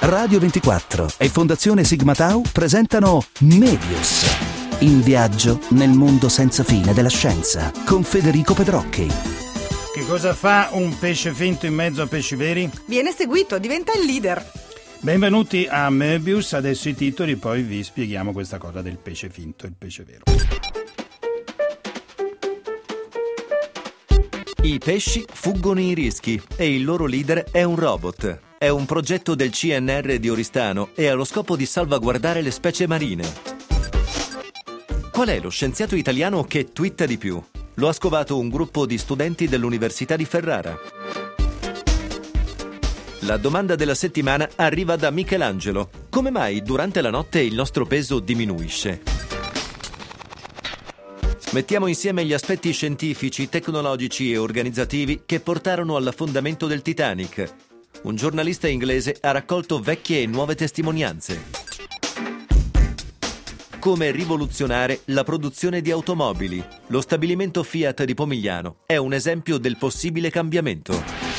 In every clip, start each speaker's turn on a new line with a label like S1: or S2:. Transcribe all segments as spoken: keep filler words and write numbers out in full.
S1: Radio ventiquattro e Fondazione Sigma Tau presentano Mebius, in viaggio nel mondo senza fine della scienza, con Federico Pedrocchi.
S2: Che cosa fa un pesce finto in mezzo a pesci veri?
S3: Viene seguito, diventa il leader.
S2: Benvenuti a Mebius, adesso i titoli, poi vi spieghiamo questa cosa del pesce finto e il pesce vero.
S4: I pesci fuggono i rischi e il loro leader è un robot. È un progetto del C N R di Oristano e ha lo scopo di salvaguardare le specie marine. Qual è lo scienziato italiano che twitta di più? Lo ha scovato un gruppo di studenti dell'Università di Ferrara. La domanda della settimana arriva da Michelangelo. Come mai durante la notte il nostro peso diminuisce? Mettiamo insieme gli aspetti scientifici, tecnologici e organizzativi che portarono all'affondamento del Titanic. Un giornalista inglese ha raccolto vecchie e nuove testimonianze. Come rivoluzionare la produzione di automobili. Lo stabilimento Fiat di Pomigliano è un esempio del possibile cambiamento.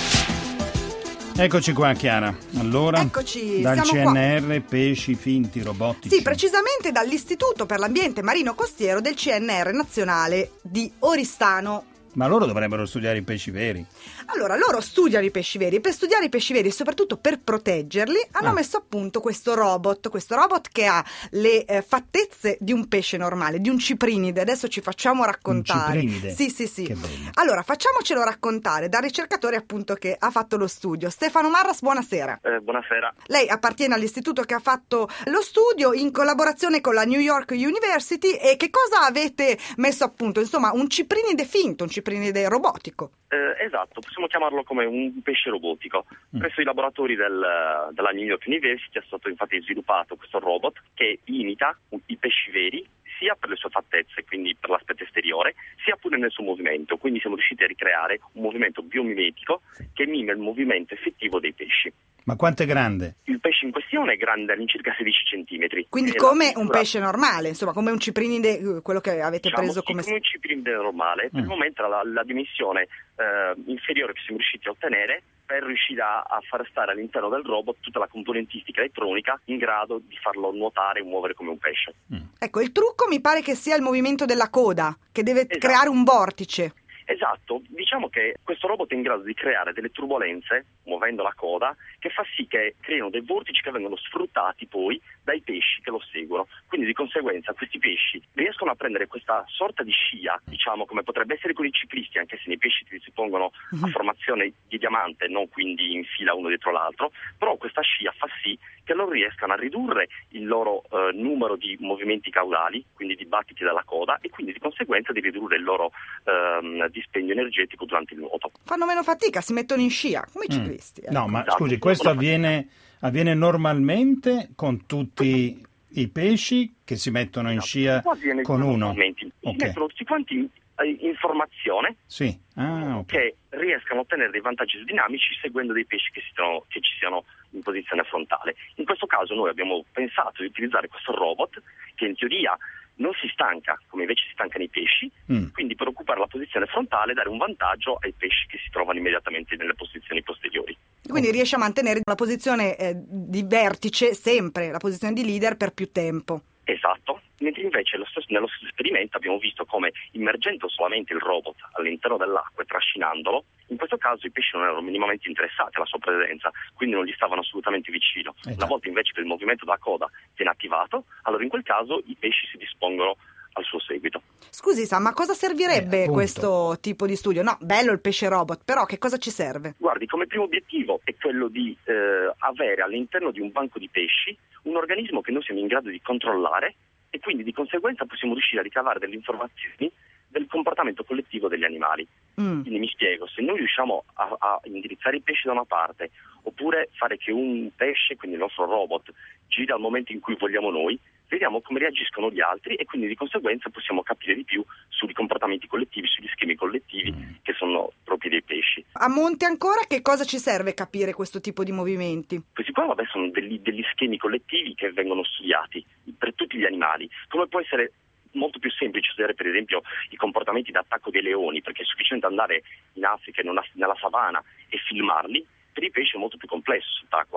S2: Eccoci qua, Chiara. Allora,
S3: Eccoci,
S2: dal C
S3: siamo
S2: N R,
S3: qua.
S2: pesci finti, robotici.
S3: Sì, precisamente dall'Istituto per l'Ambiente Marino Costiero del C N R nazionale di Oristano.
S2: Ma loro dovrebbero studiare i pesci veri.
S3: Allora, loro studiano i pesci veri e per studiare i pesci veri e soprattutto per proteggerli hanno
S2: Ah.
S3: messo a punto questo robot, questo robot che ha le eh, fattezze di un pesce normale, di un ciprinide. Adesso ci facciamo raccontare.
S2: Un ciprinide?
S3: Sì, sì, sì.
S2: Che bello.
S3: Allora, facciamocelo raccontare dal ricercatore appunto che ha fatto lo studio. Stefano Marras, buonasera.
S5: Eh, buonasera.
S3: Lei appartiene all'istituto che ha fatto lo studio in collaborazione con la New York University e che cosa avete messo a punto? Insomma, un ciprinide finto, un ciprinide robotico.
S5: Eh, esatto, possiamo chiamarlo come un pesce robotico.
S2: Mm.
S5: Presso i laboratori del, della New York University è stato infatti sviluppato questo robot che imita i pesci veri sia per le sue fattezze, quindi per l'aspetto esteriore, sia pure nel suo movimento. Quindi siamo riusciti a ricreare un movimento biomimetico che mima il movimento effettivo dei pesci.
S2: Ma quanto è grande?
S5: Il pesce in questione è grande all'incirca sedici centimetri.
S3: Quindi
S5: E
S3: come
S5: la
S3: un
S5: pittura-
S3: pesce normale, insomma, come un ciprinide, eh, quello che avete
S5: Diciamo,
S3: preso
S5: sì,
S3: come...
S5: come un ciprinide normale. Per il
S2: Mm.
S5: momento la, la dimensione eh, inferiore che siamo riusciti a ottenere per riuscire a, a far stare all'interno del robot tutta la componentistica elettronica in grado di farlo nuotare e muovere come un pesce.
S3: Ecco, il trucco mi pare che sia il movimento della coda, che deve
S5: Esatto.
S3: creare un vortice.
S5: Esatto, diciamo che questo robot è in grado di creare delle turbolenze, muovendo la coda, che fa sì che creino dei vortici che vengono sfruttati poi dai pesci che lo seguono. Quindi di conseguenza questi pesci riescono a prendere questa sorta di scia, diciamo come potrebbe essere con i ciclisti, anche se nei pesci si pongono a formazione di diamante, non quindi in fila uno dietro l'altro, però questa scia fa sì che loro riescano a ridurre il loro eh, numero di movimenti caudali, quindi di battiti della coda, e quindi di conseguenza di ridurre il loro ehm, dispendio energetico durante il nuoto.
S3: Fanno meno fatica, si mettono in scia, come i
S2: Mm.
S3: ciclisti. eh.
S2: No, ma
S5: Esatto.
S2: scusi, questo avviene, avviene normalmente con tutti i pesci che si mettono in scia
S5: Qua avviene
S2: con uno?
S5: normalmente. Si
S2: Ok.
S5: mettono tutti quanti in, in formazione
S2: Sì. Ah, ok.
S5: che riescano a ottenere dei vantaggi dinamici seguendo dei pesci che, si trovano, che ci siano in posizione frontale. In questo caso noi abbiamo pensato di utilizzare questo robot che in teoria non si stanca, come invece si stancano i pesci,
S2: Mm.
S5: quindi per occupare la posizione frontale dare un vantaggio ai pesci che si trovano immediatamente nelle posizioni posteriori.
S3: Quindi riesce a mantenere la posizione eh, di vertice sempre, la posizione di leader per più tempo.
S5: Esatto, mentre invece lo stesso- nello stesso esperimento abbiamo visto come immergendo solamente il robot all'interno dell'acqua e trascinandolo, in questo caso i pesci non erano minimamente interessati alla sua presenza, quindi non gli stavano assolutamente vicino.
S2: Eh già.
S5: Una volta invece che il movimento della coda viene attivato, allora in quel caso i pesci si dispongono al suo seguito.
S3: Scusi, Sam, ma cosa
S2: Eh,
S3: servirebbe
S2: appunto.
S3: questo tipo di studio? No, bello il pesce robot, però che cosa ci serve?
S5: Guardi, come primo obiettivo è quello di eh, avere all'interno di un banco di pesci un organismo che noi siamo in grado di controllare e quindi di conseguenza possiamo riuscire a ricavare delle informazioni del comportamento collettivo degli animali.
S3: Mm.
S5: Quindi mi spiego, se noi riusciamo a, a indirizzare i pesci da una parte oppure fare che un pesce, quindi il nostro robot, giri al momento in cui vogliamo noi, vediamo come reagiscono gli altri e quindi di conseguenza possiamo capire di più sui comportamenti collettivi, sugli schemi collettivi
S2: Mm.
S5: che sono propri dei pesci.
S3: A monte ancora che cosa ci serve capire questo tipo di movimenti?
S5: Questi qua vabbè, sono degli, degli schemi collettivi che vengono studiati per tutti gli animali, come può essere molto più semplice studiare per esempio i comportamenti d'attacco dei leoni, perché è sufficiente andare in Africa, in una, nella savana e filmarli. Per i pesci è molto più complesso sott'acqua.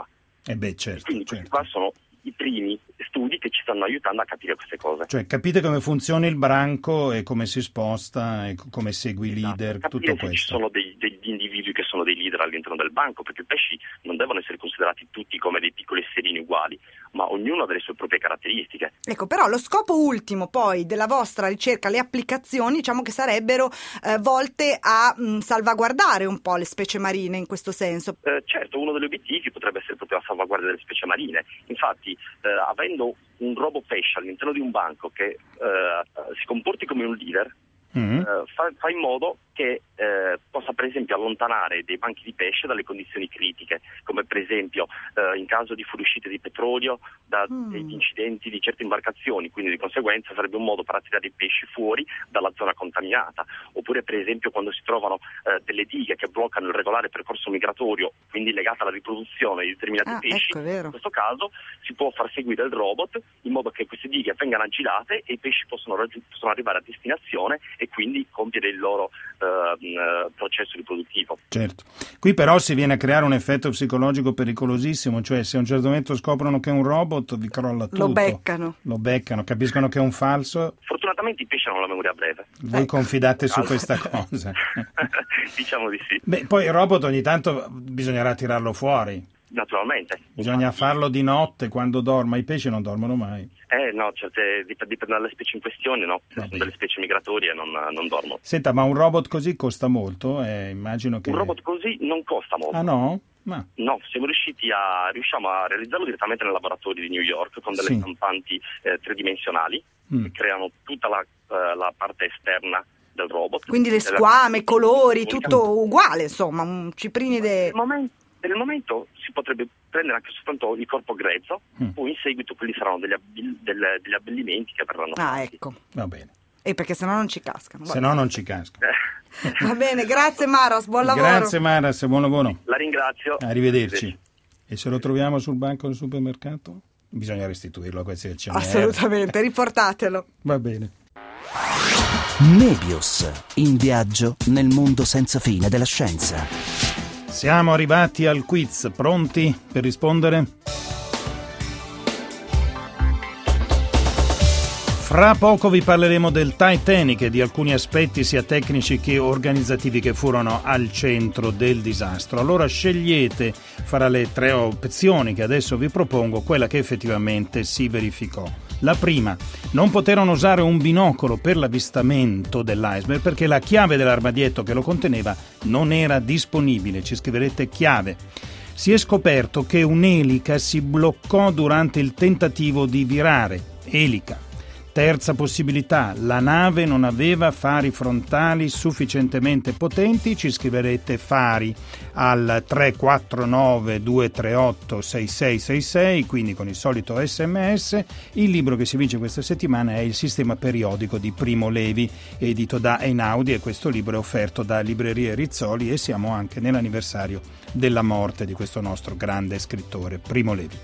S2: Eh beh, certo,
S5: Quindi
S2: certo.
S5: questi qua sono i primi studi che ci stanno aiutando a capire queste cose.
S2: Cioè capite come funziona il branco e come si sposta e come segui i
S5: Esatto.
S2: leader,
S5: Capire
S2: tutto
S5: se
S2: questo.
S5: ci sono dei, degli individui che sono dei leader all'interno del banco, perché i pesci non devono essere considerati tutti come dei piccoli esserini uguali, ma ognuno ha delle sue proprie caratteristiche.
S3: Ecco, però lo scopo ultimo poi della vostra ricerca, le applicazioni, diciamo che sarebbero eh, volte a mh, salvaguardare un po' le specie marine in questo senso.
S5: Eh, certo, uno degli obiettivi potrebbe essere proprio la salvaguardia delle specie marine. Infatti, eh, avendo un robo pesce all'interno di un banco che eh, si comporti come un leader,
S2: Mm.
S5: eh, fa, fa in modo che eh, possa per esempio allontanare dei banchi di pesce dalle condizioni critiche, come per esempio eh, in caso di fuoriuscite di petrolio da
S3: Mm.
S5: degli incidenti di certe imbarcazioni, quindi di conseguenza sarebbe un modo per attirare i pesci fuori dalla zona contaminata, oppure per esempio quando si trovano eh, delle dighe che bloccano il regolare percorso migratorio, quindi legata alla riproduzione di determinati
S3: Ah,
S5: pesci.
S3: ecco, è vero.
S5: In questo caso si può far seguire il robot in modo che queste dighe vengano aggirate e i pesci possono, raggiung- possono arrivare a destinazione e quindi compiere il loro eh, processo riproduttivo.
S2: Certo. Qui però si viene a creare un effetto psicologico pericolosissimo, cioè se a un certo momento scoprono che è un robot vi crolla tutto.
S3: Lo beccano.
S2: Lo beccano, capiscono che è un falso,
S5: Fortunatamente i pesci hanno la memoria breve.
S2: voi confidate su questa cosa.
S5: Diciamo di sì,
S2: Beh, poi il robot ogni tanto bisognerà tirarlo fuori.
S5: naturalmente.
S2: Bisogna farlo di notte quando dorma, i pesci non dormono mai.
S5: Eh no, certe, dip- dipende dalle specie in questione, no? Se
S2: Vabbè.
S5: sono delle specie migratorie non, non dormono.
S2: Senta, ma un robot così costa molto? Eh, immagino che...
S5: Un robot così non costa molto.
S2: Ah no? Ma...
S5: No, siamo riusciti a riusciamo a realizzarlo direttamente nel laboratorio di New York con delle
S2: Sì.
S5: stampanti eh, tridimensionali
S2: Mm.
S5: che creano tutta la, eh, la parte esterna del robot.
S3: Quindi le
S5: Della-
S3: squame, i colori,
S5: Unica.
S3: tutto uguale, insomma, un ciprini
S5: Per
S3: de...
S5: il momento, per il momento si potrebbe prendere anche soltanto il corpo grezzo,
S2: Mm.
S5: poi in seguito quelli saranno degli, abbil- del- degli abbellimenti che verranno
S3: Ah,
S5: fatti.
S3: ecco.
S2: Va bene,
S3: E perché sennò non ci cascano.
S2: se no non ci casca.
S5: Eh,
S3: Va bene, grazie Maras, buon lavoro.
S2: Grazie Maras, buon lavoro.
S5: La ringrazio.
S2: Arrivederci. E se lo troviamo sul banco del supermercato? Bisogna restituirlo a questi del C N R.
S3: Assolutamente, riportatelo.
S2: Va bene.
S1: Mebius, in viaggio nel mondo senza fine della scienza.
S2: Siamo arrivati al quiz, pronti per rispondere? Fra poco vi parleremo del Titanic e di alcuni aspetti sia tecnici che organizzativi che furono al centro del disastro. Allora scegliete fra le tre opzioni che adesso vi propongo quella che effettivamente si verificò. La prima, non poterono usare un binocolo per l'avvistamento dell'iceberg perché la chiave dell'armadietto che lo conteneva non era disponibile. Ci scriverete chiave. Si è scoperto che un'elica si bloccò durante il tentativo di virare. Elica. Terza possibilità, la nave non aveva fari frontali sufficientemente potenti, ci scriverete fari al tre quattro nove due tre otto sei sei sei sei, quindi con il solito sms. Il libro che si vince questa settimana è Il sistema periodico di Primo Levi, edito da Einaudi, e questo libro è offerto da Librerie Rizzoli e siamo anche nell'anniversario della morte di questo nostro grande scrittore, Primo Levi.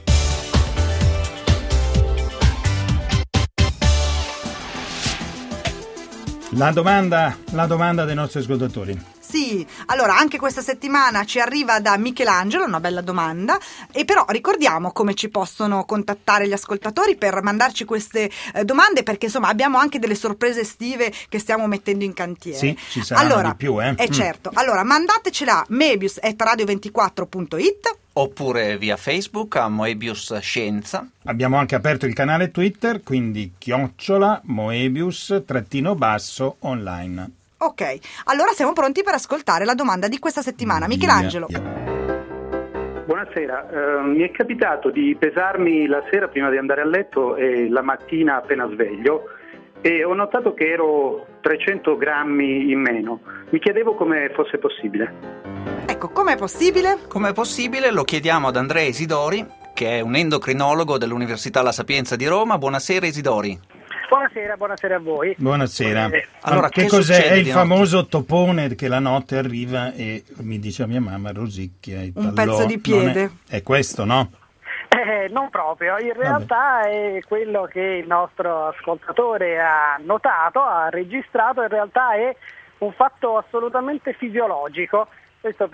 S2: La domanda, la domanda dei nostri ascoltatori.
S3: Sì, allora anche questa settimana ci arriva da Michelangelo, una bella domanda, e però ricordiamo come ci possono contattare gli ascoltatori per mandarci queste eh, domande, perché insomma abbiamo anche delle sorprese estive che stiamo mettendo in cantiere.
S2: Sì, ci saranno
S3: allora,
S2: di più, eh?
S3: Eh
S2: Mm.
S3: certo, allora mandatecela a mebius chiocciola radio ventiquattro punto it.
S6: Oppure via Facebook a Moebius Scienza.
S2: Abbiamo anche aperto il canale Twitter, quindi chiocciola Moebius trattino basso online.
S3: Ok, allora siamo pronti per ascoltare la domanda di questa settimana. Michelangelo.
S2: Via, via.
S7: Buonasera, eh, mi è capitato di pesarmi la sera prima di andare a letto e la mattina appena sveglio e ho notato che ero trecento grammi in meno. Mi chiedevo come fosse possibile.
S3: Ecco, com'è possibile?
S6: Come è possibile? Lo chiediamo ad Andrea Isidori, che è un endocrinologo dell'Università La Sapienza di Roma. Buonasera Isidori.
S8: Buonasera, buonasera a voi.
S2: Buonasera.
S8: Eh,
S6: allora,
S2: che,
S6: che
S2: cos'è?
S6: succede
S2: È il
S6: di
S2: famoso topone che la notte arriva e mi dice a mia mamma rosicchia i
S3: Un
S2: talloni.
S3: pezzo di piede.
S2: Non È, è questo, no?
S8: Eh, non proprio, in realtà è quello che il nostro ascoltatore ha notato, ha registrato, in realtà è un fatto assolutamente fisiologico Questo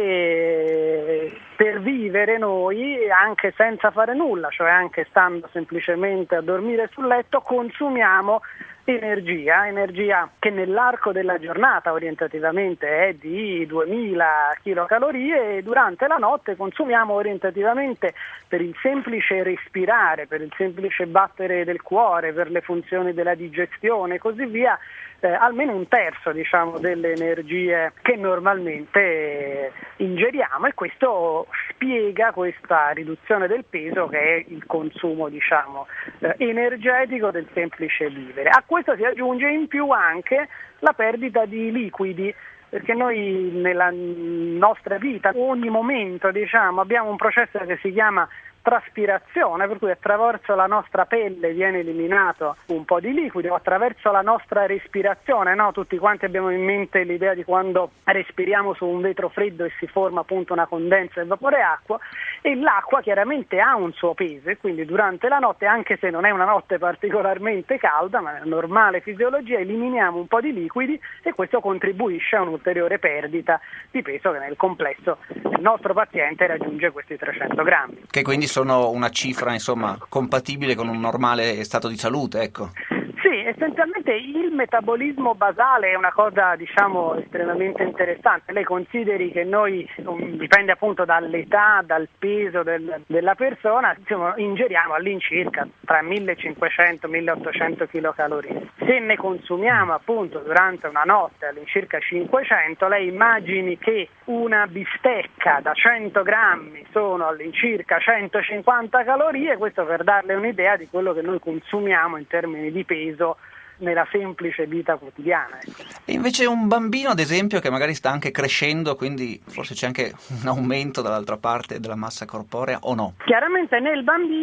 S8: perché per vivere noi, anche senza fare nulla, cioè anche stando semplicemente a dormire sul letto, consumiamo energia, energia che nell'arco della giornata orientativamente è di duemila chilocalorie e durante la notte consumiamo orientativamente, per il semplice respirare, per il semplice battere del cuore, per le funzioni della digestione e così via, eh, almeno un terzo, diciamo, delle energie che normalmente eh, ingeriamo, e questo spiega questa riduzione del peso che è il consumo, diciamo, eh, energetico del semplice vivere. A questo si aggiunge in più anche la perdita di liquidi, perché noi nella nostra vita, ogni momento, diciamo, abbiamo un processo che si chiama traspirazione, per cui attraverso la nostra pelle viene eliminato un po' di liquido, attraverso la nostra respirazione, no? Tutti quanti abbiamo in mente l'idea di quando respiriamo su un vetro freddo e si forma appunto una condensa del vapore acqua, e l'acqua chiaramente ha un suo peso, e quindi durante la notte, anche se non è una notte particolarmente calda, ma è normale fisiologia, eliminiamo un po' di liquidi e questo contribuisce a un'ulteriore perdita di peso che nel complesso il nostro paziente raggiunge questi trecento grammi.
S6: Che quindi sono una cifra, insomma, compatibile con un normale stato di salute, ecco.
S8: Sì, essenzialmente il metabolismo basale è una cosa, diciamo, estremamente interessante. Lei consideri che noi, dipende appunto dall'età, dal peso del, della persona, insomma, ingeriamo all'incirca tra millecinquecento e milleottocento chilocalorie. Se ne consumiamo appunto durante una notte all'incirca cinquecento, lei immagini che una bistecca da cento grammi sono all'incirca centocinquanta calorie, questo per darle un'idea di quello che noi consumiamo in termini di peso nella semplice vita quotidiana.
S6: E invece un bambino, ad esempio, che magari sta anche crescendo, quindi forse c'è anche un aumento dall'altra parte della massa corporea, o no?
S8: Chiaramente nel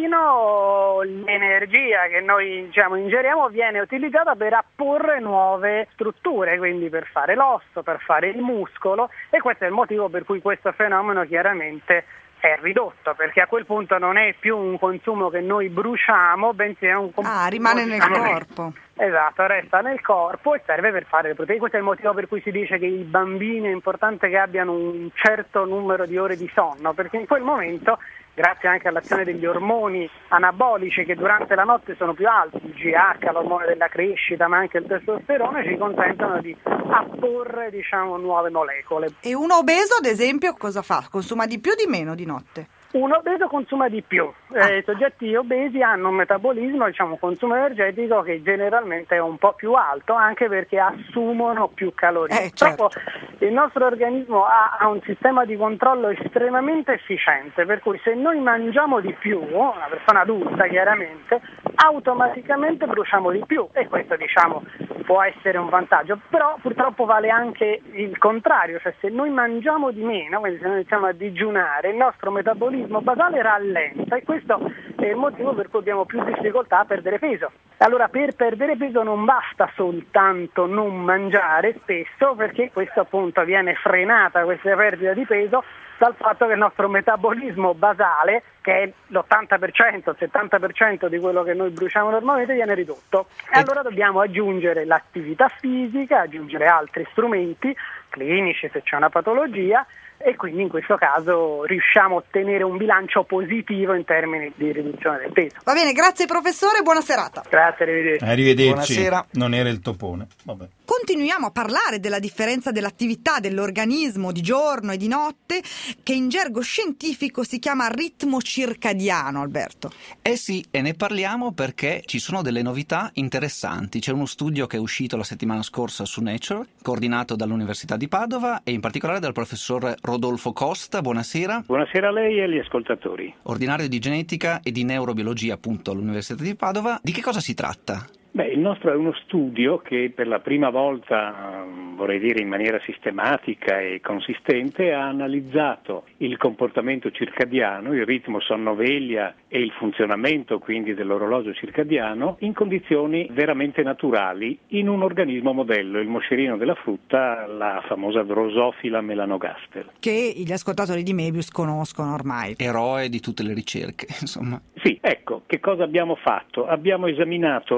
S8: bambino l'energia che noi, diciamo, ingeriamo viene utilizzata per apporre nuove strutture, quindi per fare l'osso, per fare il muscolo, e questo è il motivo per cui questo fenomeno chiaramente è ridotto, perché a quel punto non è più un consumo che noi bruciamo, bensì è un consumo,
S3: ah, rimane nel
S8: diciamo,
S3: corpo.
S8: Esatto, resta nel corpo e serve per fare le proteine. Questo è il motivo per cui si dice che i bambini è importante che abbiano un certo numero di ore di sonno, perché in quel momento, grazie anche all'azione degli ormoni anabolici che durante la notte sono più alti, il G H, l'ormone della crescita, ma anche il testosterone, ci consentono di apporre, diciamo, nuove molecole.
S3: E uno obeso, ad esempio, cosa fa? Consuma di più o di meno di notte?
S8: Un obeso consuma di più, eh, i soggetti obesi hanno un metabolismo, diciamo, un consumo energetico che generalmente è un po' più alto, anche perché assumono più calorie.
S3: Eh, certo.
S8: Il nostro organismo ha, ha un sistema di controllo estremamente efficiente, per cui se noi mangiamo di più, una persona adulta chiaramente, automaticamente bruciamo di più, e questo, diciamo, può essere un vantaggio, però purtroppo vale anche il contrario, cioè se noi mangiamo di meno, quindi se noi iniziamo a digiunare, il nostro metabolismo basale rallenta, e questo è il motivo per cui abbiamo più difficoltà a perdere peso. Allora, per perdere peso non basta soltanto non mangiare spesso, perché questo appunto viene frenata, questa perdita di peso, dal fatto che il nostro metabolismo basale, che è l'ottanta per cento, il settanta per cento di quello che noi bruciamo normalmente, viene ridotto. E allora dobbiamo aggiungere l'attività fisica, aggiungere altri strumenti clinici se c'è una patologia, e quindi in questo caso riusciamo a ottenere un bilancio positivo in termini di riduzione del peso.
S3: Va bene, grazie professore, buona serata.
S8: Grazie, arrivederci.
S2: Arrivederci.
S6: Buonasera.
S2: Non era il topone. Vabbè.
S3: Continuiamo a parlare della differenza dell'attività dell'organismo di giorno e di notte, che in gergo scientifico si chiama ritmo circadiano, Alberto.
S6: Eh sì, e ne parliamo perché ci sono delle novità interessanti. C'è uno studio che è uscito la settimana scorsa su Nature, coordinato dall'Università di Padova e in particolare dal professor Rodolfo Costa. Buonasera.
S9: Buonasera a lei e agli ascoltatori.
S6: Ordinario di genetica e di neurobiologia appunto all'Università di Padova. Di che cosa si tratta?
S9: Beh, il nostro è uno studio che per la prima volta, vorrei dire in maniera sistematica e consistente, ha analizzato il comportamento circadiano, il ritmo sonno-veglia e il funzionamento quindi dell'orologio circadiano in condizioni veramente naturali in un organismo modello, il moscerino della frutta, la famosa Drosophila melanogaster.
S3: Che gli ascoltatori di Mebius conoscono ormai.
S6: Eroe di tutte le ricerche, insomma.
S9: Sì, ecco, che cosa abbiamo fatto? Abbiamo esaminato eh,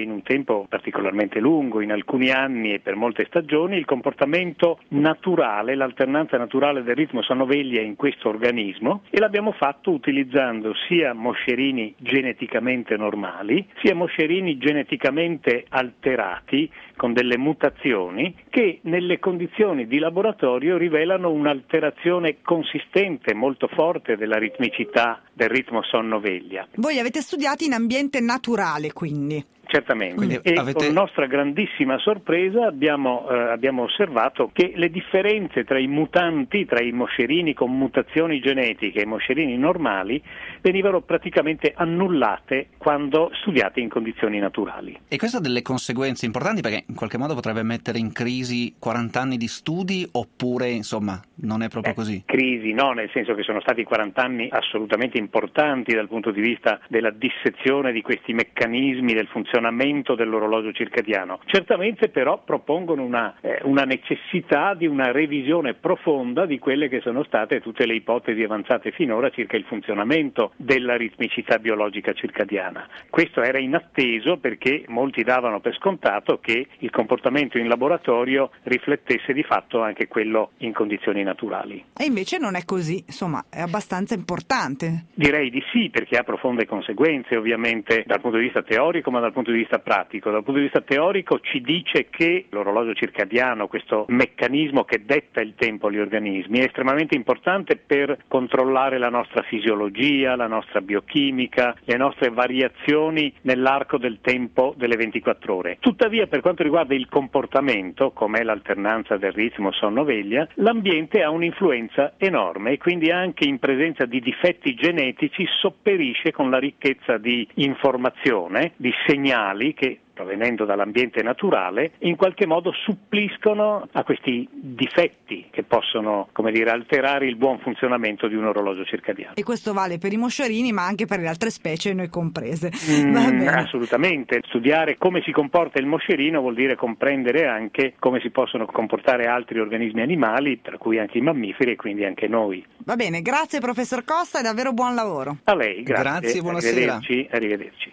S9: in un tempo particolarmente lungo, in alcuni anni e per molte stagioni, il comportamento naturale, l'alternanza naturale del ritmo sonno-veglia in questo organismo, e l'abbiamo fatto utilizzando sia moscerini geneticamente normali, sia moscerini geneticamente alterati con delle mutazioni che nelle condizioni di laboratorio rivelano un'alterazione consistente, molto forte della ritmicità del ritmo sonno-veglia.
S3: Voi avete studiato in ambiente naturale, quindi?
S9: Certamente,
S6: Quindi
S9: e
S6: avete...
S9: con nostra grandissima sorpresa abbiamo, eh, abbiamo osservato che le differenze tra i mutanti, tra i moscerini con mutazioni genetiche e i moscerini normali, venivano praticamente annullate quando studiate in condizioni naturali.
S6: E questo ha delle conseguenze importanti, perché in qualche modo potrebbe mettere in crisi quaranta anni di studi, oppure insomma non è proprio
S9: eh,
S6: così?
S9: Crisi no, nel senso che sono stati quaranta anni assolutamente importanti dal punto di vista della dissezione di questi meccanismi del funzionamento dell'orologio circadiano. Certamente però propongono una, eh, una necessità di una revisione profonda di quelle che sono state tutte le ipotesi avanzate finora circa il funzionamento della ritmicità biologica circadiana. Questo era inatteso perché molti davano per scontato che il comportamento in laboratorio riflettesse di fatto anche quello in condizioni naturali.
S3: E invece non è così, insomma, è abbastanza importante.
S9: Direi di sì, perché ha profonde conseguenze ovviamente dal punto di vista teorico, ma dal punto di vista pratico. Dal punto di vista teorico ci dice che l'orologio circadiano, questo meccanismo che detta il tempo agli organismi, è estremamente importante per controllare la nostra fisiologia, la nostra biochimica, le nostre variazioni nell'arco del tempo delle ventiquattro ore. Tuttavia, per quanto riguarda il comportamento, come è l'alternanza del ritmo sonno-veglia, l'ambiente ha un'influenza enorme e quindi anche in presenza di difetti genetici sopperisce con la ricchezza di informazione, di segnali che, provenendo dall'ambiente naturale, in qualche modo suppliscono a questi difetti che possono, come dire, alterare il buon funzionamento di un orologio circadiano.
S3: E questo vale per i moscerini, ma anche per le altre specie, noi comprese.
S9: Mm,
S3: Va bene.
S9: Assolutamente. Studiare come si comporta il moscerino vuol dire comprendere anche come si possono comportare altri organismi animali, tra cui anche i mammiferi e quindi anche noi.
S3: Va bene, grazie professor Costa e davvero buon lavoro.
S9: A lei, grazie.
S6: Grazie, buonasera.
S9: Arrivederci. Arrivederci.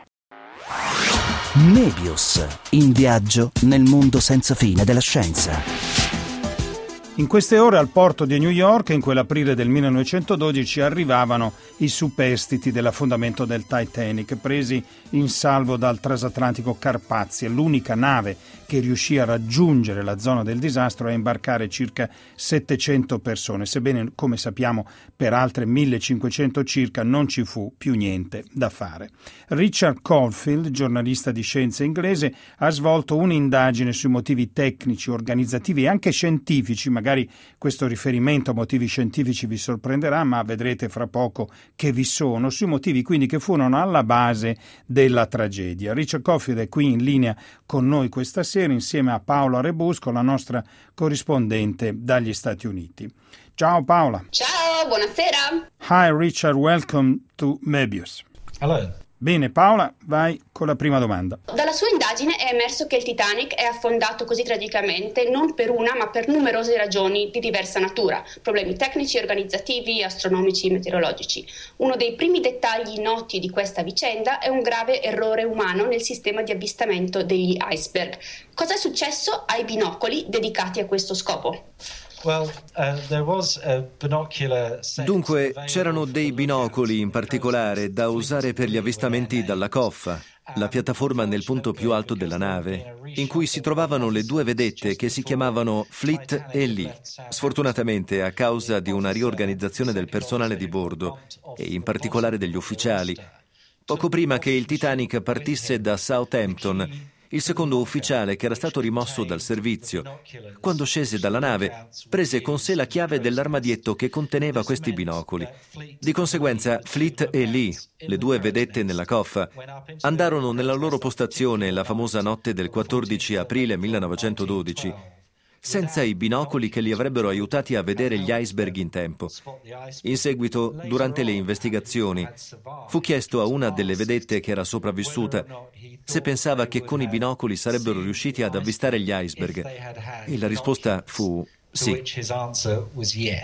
S1: Mebius, in viaggio nel mondo senza fine della scienza.
S2: In queste ore al porto di New York, in quell'aprile del millenovecentododici, arrivavano i superstiti dell'affondamento del Titanic, presi in salvo dal transatlantico Carpathia, l'unica nave che riuscì a raggiungere la zona del disastro e a imbarcare circa settecento persone, sebbene, come sappiamo, per altre millecinquecento circa non ci fu più niente da fare. Richard Caulfield, giornalista di scienze inglese, ha svolto un'indagine sui motivi tecnici, organizzativi e anche scientifici. Magari questo riferimento a motivi scientifici vi sorprenderà, ma vedrete fra poco che vi sono, sui motivi quindi che furono alla base della tragedia. Richard Caulfield è qui in linea con noi questa sera insieme a Paola Rebusco, la nostra corrispondente dagli Stati Uniti. Ciao Paola.
S10: Ciao, buonasera.
S2: Hi Richard, welcome to Mebius.
S11: Hello.
S2: Bene Paola, vai con la prima domanda.
S10: Dalla sua indagine è emerso che il Titanic è affondato così tragicamente non per una ma per numerose ragioni di diversa natura, problemi tecnici, organizzativi, astronomici, meteorologici. Uno dei primi dettagli noti di questa vicenda è un grave errore umano nel sistema di avvistamento degli iceberg. Cosa è successo ai binocoli dedicati a questo scopo?
S4: Dunque, c'erano dei binocoli in particolare da usare per gli avvistamenti dalla coffa, la piattaforma nel punto più alto della nave, in cui si trovavano le due vedette che si chiamavano Fleet e Lee. Sfortunatamente, a causa di una riorganizzazione del personale di bordo, e in particolare degli ufficiali, poco prima che il Titanic partisse da Southampton, il secondo ufficiale, che era stato rimosso dal servizio, quando scese dalla nave, prese con sé la chiave dell'armadietto che conteneva questi binocoli. Di conseguenza, Fleet e Lee, le due vedette nella coffa, andarono nella loro postazione la famosa notte del quattordici aprile millenovecentododici, senza i binocoli che li avrebbero aiutati a vedere gli iceberg in tempo. In seguito, durante le investigazioni, fu chiesto a una delle vedette che era sopravvissuta se pensava che con i binocoli sarebbero riusciti ad avvistare gli iceberg, e la risposta fu sì.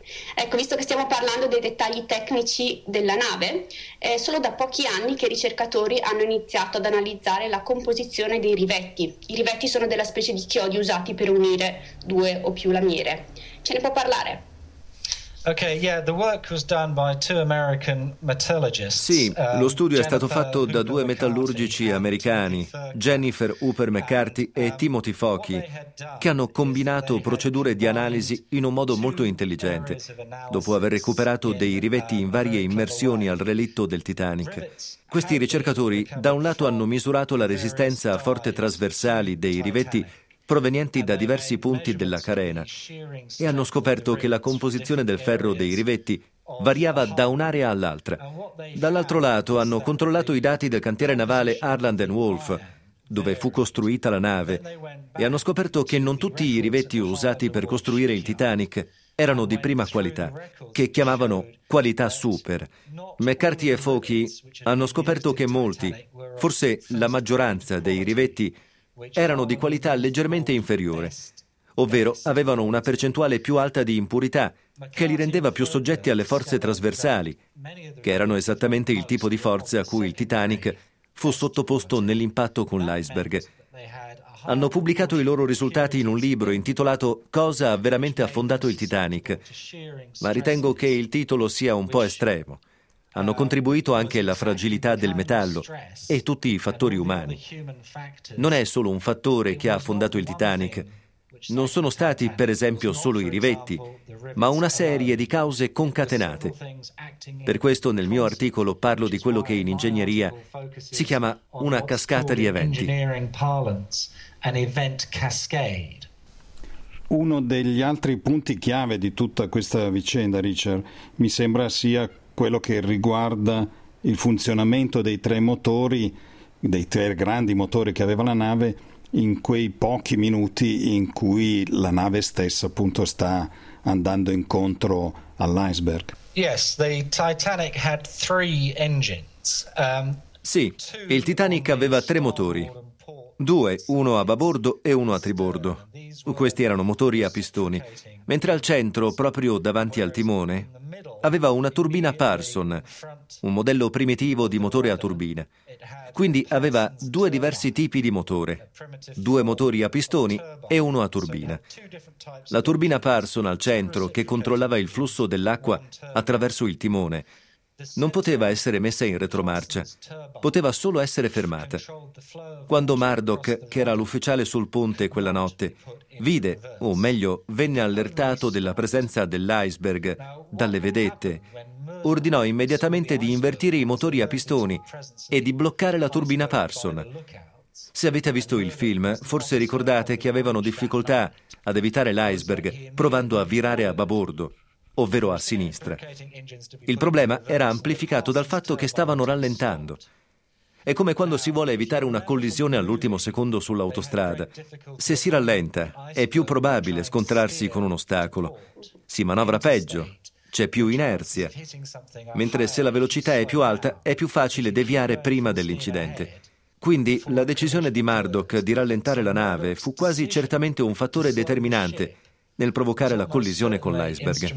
S10: Ecco, visto che stiamo parlando dei dettagli tecnici della nave, è solo da pochi anni che i ricercatori hanno iniziato ad analizzare la composizione dei rivetti. I rivetti sono della specie di chiodi usati per unire due o più lamiere. Ce ne può parlare?
S11: Okay, yeah, the work was done by two American metallurgists.
S4: Sì, lo studio è stato fatto da due metallurgici americani, Jennifer Hooper McCarthy e Timothy Fockey, che hanno combinato procedure di analisi in un modo molto intelligente, dopo aver recuperato dei rivetti in varie immersioni al relitto del Titanic. Questi ricercatori da un lato hanno misurato la resistenza a forze trasversali dei rivetti provenienti da diversi punti della carena e hanno scoperto che la composizione del ferro dei rivetti variava da un'area all'altra. Dall'altro lato hanno controllato i dati del cantiere navale Harland and Wolff, dove fu costruita la nave, e hanno scoperto che non tutti i rivetti usati per costruire il Titanic erano di prima qualità, che chiamavano qualità super. McCarthy e Fockey hanno scoperto che molti, forse la maggioranza dei rivetti, erano di qualità leggermente inferiore, ovvero avevano una percentuale più alta di impurità che li rendeva più soggetti alle forze trasversali, che erano esattamente il tipo di forze a cui il Titanic fu sottoposto nell'impatto con l'iceberg. Hanno pubblicato i loro risultati in un libro intitolato Cosa ha veramente affondato il Titanic, ma ritengo che il titolo sia un po' estremo. Hanno contribuito anche la fragilità del metallo e tutti i fattori umani. Non è solo un fattore che ha affondato il Titanic. Non sono stati, per esempio, solo i rivetti, ma una serie di cause concatenate. Per questo nel mio articolo parlo di quello che in ingegneria si chiama una cascata di eventi.
S2: Uno degli altri punti chiave di tutta questa vicenda, Richard, mi sembra sia quello che riguarda il funzionamento dei tre motori, dei tre grandi motori che aveva la nave, in quei pochi minuti in cui la nave stessa appunto sta andando incontro all'iceberg.
S11: Yes, the Titanic had three engines. Um,
S4: sì, il Titanic aveva tre motori. Due, uno a babordo e uno a tribordo. Questi erano motori a pistoni, mentre al centro, proprio davanti al timone, aveva una turbina Parson, un modello primitivo di motore a turbina. Quindi aveva due diversi tipi di motore, due motori a pistoni e uno a turbina. La turbina Parson al centro, che controllava il flusso dell'acqua attraverso il timone, non poteva essere messa in retromarcia, poteva solo essere fermata. Quando Murdoch, che era l'ufficiale sul ponte quella notte, vide, o meglio, venne allertato della presenza dell'iceberg dalle vedette, ordinò immediatamente di invertire i motori a pistoni e di bloccare la turbina Parson. Se avete visto il film, forse ricordate che avevano difficoltà ad evitare l'iceberg provando a virare a babordo, ovvero a sinistra. Il problema era amplificato dal fatto che stavano rallentando. È come quando si vuole evitare una collisione all'ultimo secondo sull'autostrada. Se si rallenta, è più probabile scontrarsi con un ostacolo. Si manovra peggio, c'è più inerzia. Mentre se la velocità è più alta, è più facile deviare prima dell'incidente. Quindi la decisione di Murdoch di rallentare la nave fu quasi certamente un fattore determinante nel provocare la collisione con l'iceberg.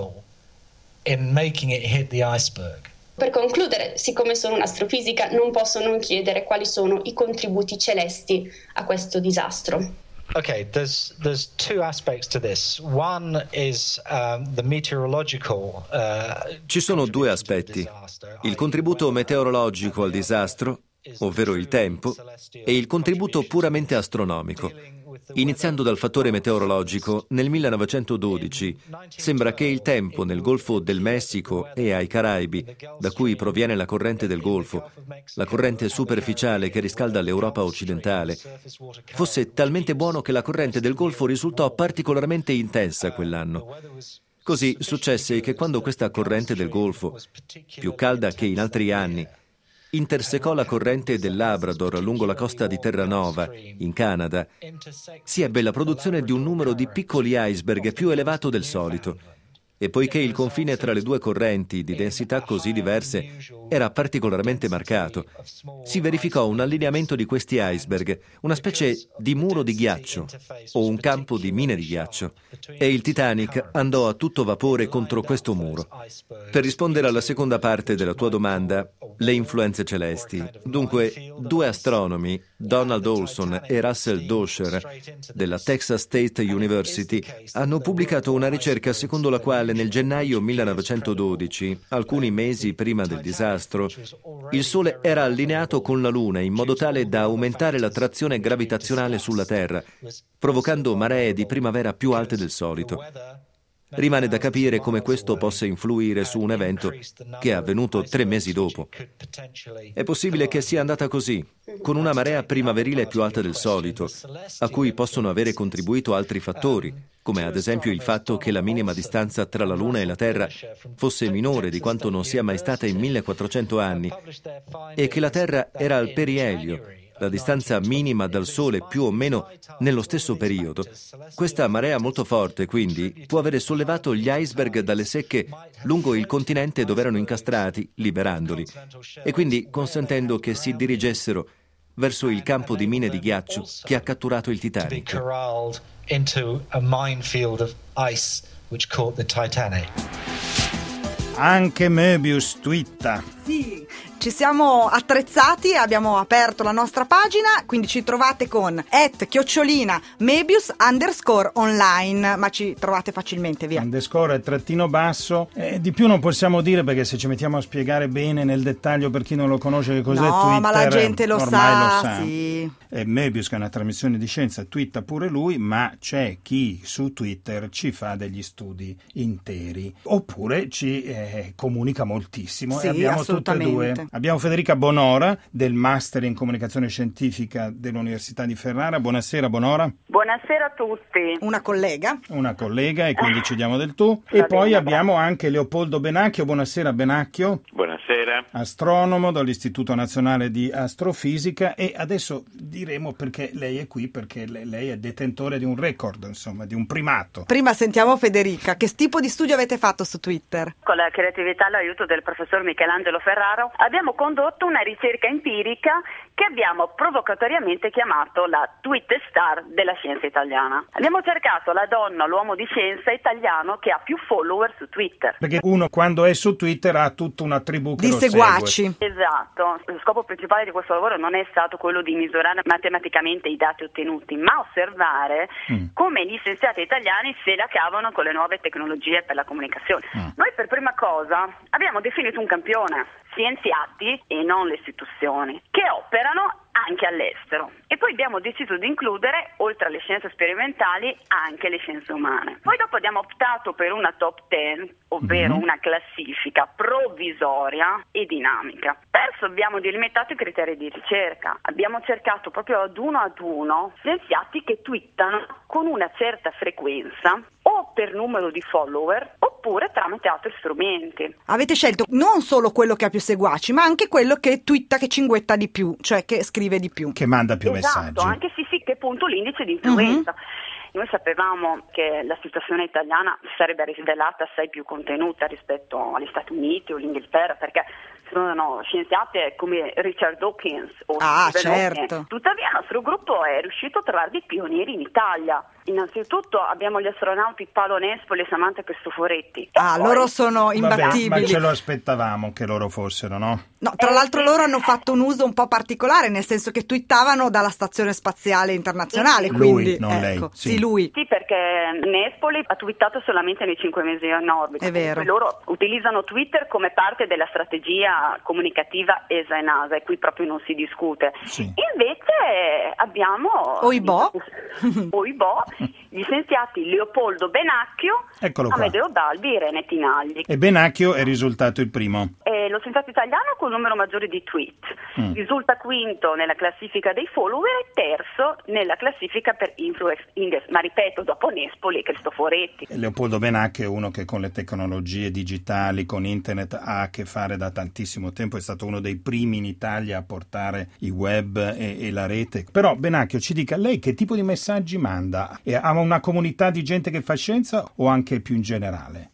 S10: Per concludere, siccome sono un'astrofisica, non posso non chiedere quali sono i contributi celesti a questo disastro.
S11: Okay, there's there's two aspects to this. One is um, the meteorological. Uh,
S4: Ci sono due aspetti: il contributo meteorologico al disastro, ovvero il tempo, e il contributo puramente astronomico. Iniziando dal fattore meteorologico, nel millenovecentododici sembra che il tempo nel Golfo del Messico e ai Caraibi, da cui proviene la corrente del Golfo, la corrente superficiale che riscalda l'Europa occidentale, fosse talmente buono che la corrente del Golfo risultò particolarmente intensa quell'anno. Così successe che quando questa corrente del Golfo, più calda che in altri anni, intersecò la corrente del Labrador lungo la costa di Terranova, in Canada, si ebbe la produzione di un numero di piccoli iceberg più elevato del solito. E poiché il confine tra le due correnti di densità così diverse era particolarmente marcato, si verificò un allineamento di questi iceberg, una specie di muro di ghiaccio o un campo di mine di ghiaccio, e il Titanic andò a tutto vapore contro questo muro. Per rispondere alla seconda parte della tua domanda, le influenze celesti. Dunque, due astronomi, Donald Olson e Russell Dosher, della Texas State University, hanno pubblicato una ricerca secondo la quale nel gennaio millenovecentododici, alcuni mesi prima del disastro, il Sole era allineato con la Luna in modo tale da aumentare l'attrazione gravitazionale sulla Terra, provocando maree di primavera più alte del solito. Rimane da capire come questo possa influire su un evento che è avvenuto tre mesi dopo. È possibile che sia andata così, con una marea primaverile più alta del solito, a cui possono avere contribuito altri fattori, come ad esempio il fatto che la minima distanza tra la Luna e la Terra fosse minore di quanto non sia mai stata in millequattrocento anni, e che la Terra era al perielio, la distanza minima dal Sole più o meno nello stesso periodo. Questa marea molto forte, quindi, può avere sollevato gli iceberg dalle secche lungo il continente dove erano incastrati, liberandoli, e quindi consentendo che si dirigessero verso il campo di mine di ghiaccio che ha catturato il Titanic.
S2: Anche Möbius twitta.
S3: Sì, ci siamo attrezzati, abbiamo aperto la nostra pagina, quindi ci trovate con at chiocciolina Möbius underscore online, ma ci trovate facilmente, via.
S2: Underscore è trattino basso, e di più non possiamo dire, perché se ci mettiamo a spiegare bene nel dettaglio per chi non lo conosce che cos'è
S3: no,
S2: Twitter,
S3: ma la gente lo
S2: ormai
S3: sa,
S2: lo sa.
S3: Sì.
S2: E Möbius, che è una trasmissione di scienza, twitta pure lui, ma c'è chi su Twitter ci fa degli studi interi, oppure ci eh, comunica moltissimo,
S3: sì,
S2: e abbiamo tutte e due. Abbiamo Federica Bonora del Master in Comunicazione Scientifica dell'Università di Ferrara. Buonasera Bonora.
S12: Buonasera a tutti.
S3: Una collega.
S2: Una collega, e quindi ci diamo del tu. E poi abbiamo anche Leopoldo Benacchio. Buonasera Benacchio.
S13: Buonasera.
S2: Astronomo dall'Istituto Nazionale di Astrofisica, e adesso diremo perché lei è qui, perché lei è detentore di un record, insomma, di un primato.
S3: Prima sentiamo Federica. Che tipo di studio avete fatto su Twitter?
S12: Con la creatività e l'aiuto del professor Michelangelo Ferraro abbiamo condotto una ricerca empirica che abbiamo provocatoriamente chiamato la Twitter Star della scienza italiana. Abbiamo cercato la donna, l'uomo di scienza italiano che ha più follower su Twitter.
S2: Perché uno, quando è su Twitter, ha tutta una tribù che
S3: di
S2: lo
S3: seguaci.
S2: segue.
S12: Esatto. Lo scopo principale di questo lavoro non è stato quello di misurare matematicamente i dati ottenuti, ma osservare mm. come gli scienziati italiani se la cavano con le nuove tecnologie per la comunicazione. Mm. Noi per prima cosa abbiamo definito un campione, scienziati e non le istituzioni, che operano anche all'estero, e poi abbiamo deciso di includere, oltre alle scienze sperimentali, anche le scienze umane. Poi dopo abbiamo optato per una top dieci, ovvero mm-hmm. una classifica provvisoria e dinamica. Perso abbiamo delimitato i criteri di ricerca, abbiamo cercato proprio ad uno ad uno scienziati che twittano con una certa frequenza, o per numero di follower, oppure tramite altri strumenti.
S3: Avete scelto non solo quello che ha più seguaci, ma anche quello che twitta, che cinguetta di più, cioè che scrive di più.
S2: Che manda più
S12: esatto,
S2: messaggi.
S12: Anche sì, sì, che appunto l'indice di influenza. Mm-hmm. Noi sapevamo che la situazione italiana sarebbe rivelata assai più contenuta rispetto agli Stati Uniti o l'Inghilterra, perché sono scienziati come Richard Dawkins o
S3: ah,
S12: Stephen
S3: certo.
S12: Hawking. Tuttavia il nostro gruppo è riuscito a trovare dei pionieri in Italia. Innanzitutto abbiamo gli astronauti Paolo Nespoli e Samantha Cristoforetti.
S3: Ah,
S12: poi...
S3: loro sono imbattibili.
S2: Vabbè, ma ce lo aspettavamo che loro fossero, no?
S3: No, tra eh, l'altro loro hanno fatto un uso un po' particolare, nel senso che twittavano dalla Stazione Spaziale Internazionale,
S2: lui,
S3: quindi
S2: non
S3: ecco,
S2: lei. Sì.
S3: sì, lui.
S12: Sì, perché Nespoli ha twittato solamente nei cinque mesi in orbita.
S3: È vero.
S12: Loro utilizzano Twitter come parte della strategia comunicativa E S A e NASA, e qui proprio non si discute.
S2: Sì.
S12: Invece abbiamo
S3: Oibò
S12: Oibò gli scienziati Leopoldo Benacchio, Amedeo Balbi e Irene Tinagli.
S2: E Benacchio è risultato il primo.
S12: È lo scienziato italiano con il numero maggiore di tweet. Mm. Risulta quinto nella classifica dei follower e terzo nella classifica per influence index, ma ripeto, dopo Nespoli e Cristoforetti.
S2: Leopoldo Benacchio è uno che con le tecnologie digitali, con internet, ha a che fare da tantissimo tempo, è stato uno dei primi in Italia a portare i web e, e la rete. Però Benacchio, ci dica lei che tipo di messaggi manda? E ha una comunità di gente che fa scienza o anche più in generale?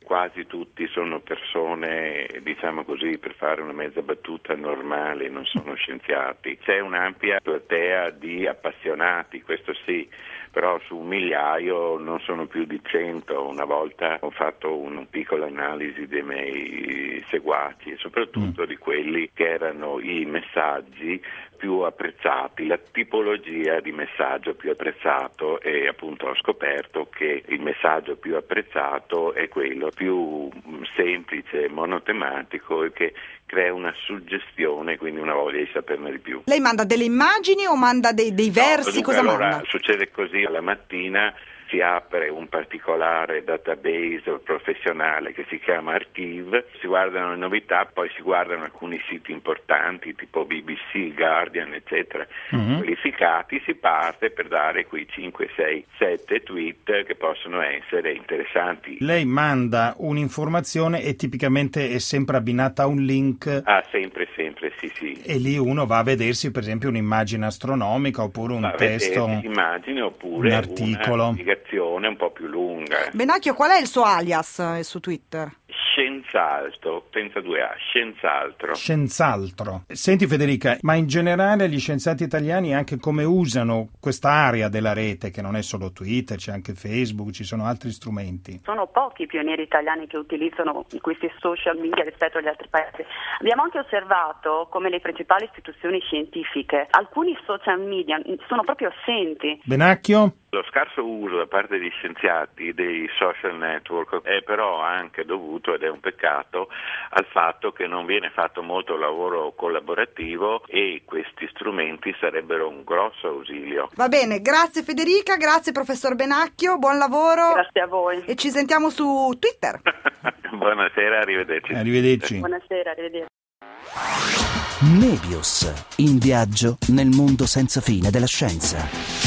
S13: quasi tutti sono persone, diciamo così, per fare una mezza battuta, normali, non sono scienziati. C'è un'ampia platea di appassionati, questo sì, però su un migliaio non sono più di cento. Una volta ho fatto una piccola analisi dei miei seguaci e soprattutto mm. di quelli che erano i messaggi più apprezzati, la tipologia di messaggio più apprezzato, e appunto ho scoperto che il messaggio più apprezzato è quello più semplice, monotematico e che crea una suggestione, quindi una voglia di saperne di più.
S3: Lei manda delle immagini o manda dei, dei versi?
S13: No,
S3: cosa
S13: allora,
S3: manda?
S13: Succede così: alla mattina si apre un particolare database professionale che si chiama Archive, si guardano le novità, poi si guardano alcuni siti importanti tipo B B C, Guardian, eccetera, mm-hmm. qualificati, si parte per dare quei cinque, sei, sette tweet che possono essere interessanti.
S2: Lei manda un'informazione e tipicamente è sempre abbinata a un link?
S13: Ah, sempre, sempre, sì, sì.
S2: E lì uno va a vedersi per esempio un'immagine astronomica oppure un
S13: va
S2: testo,
S13: immagine oppure
S2: un articolo.
S13: Una un po' più lunga.
S3: Benacchio, qual è il suo alias eh, su Twitter?
S13: Scienzaltro, senza due A, Scienzaltro.
S2: Scienzaltro. Senti Federica, ma in generale gli scienziati italiani anche come usano questa area della rete, che non è solo Twitter, c'è anche Facebook, ci sono altri strumenti?
S12: Sono pochi i pionieri italiani che utilizzano questi social media rispetto agli altri paesi. Abbiamo anche osservato come le principali istituzioni scientifiche, alcuni social media sono proprio assenti.
S2: Benacchio?
S13: Lo scarso uso da parte degli scienziati dei social network è però anche dovuto, ed è un peccato, al fatto che non viene fatto molto lavoro collaborativo e questi strumenti sarebbero un grosso ausilio.
S3: Va bene, grazie Federica, grazie professor Benacchio, buon lavoro.
S12: Grazie a voi.
S3: E ci sentiamo su Twitter.
S13: Buonasera, arrivederci.
S2: Arrivederci.
S12: Buonasera, arrivederci.
S1: Mebius, in viaggio nel mondo senza fine della scienza.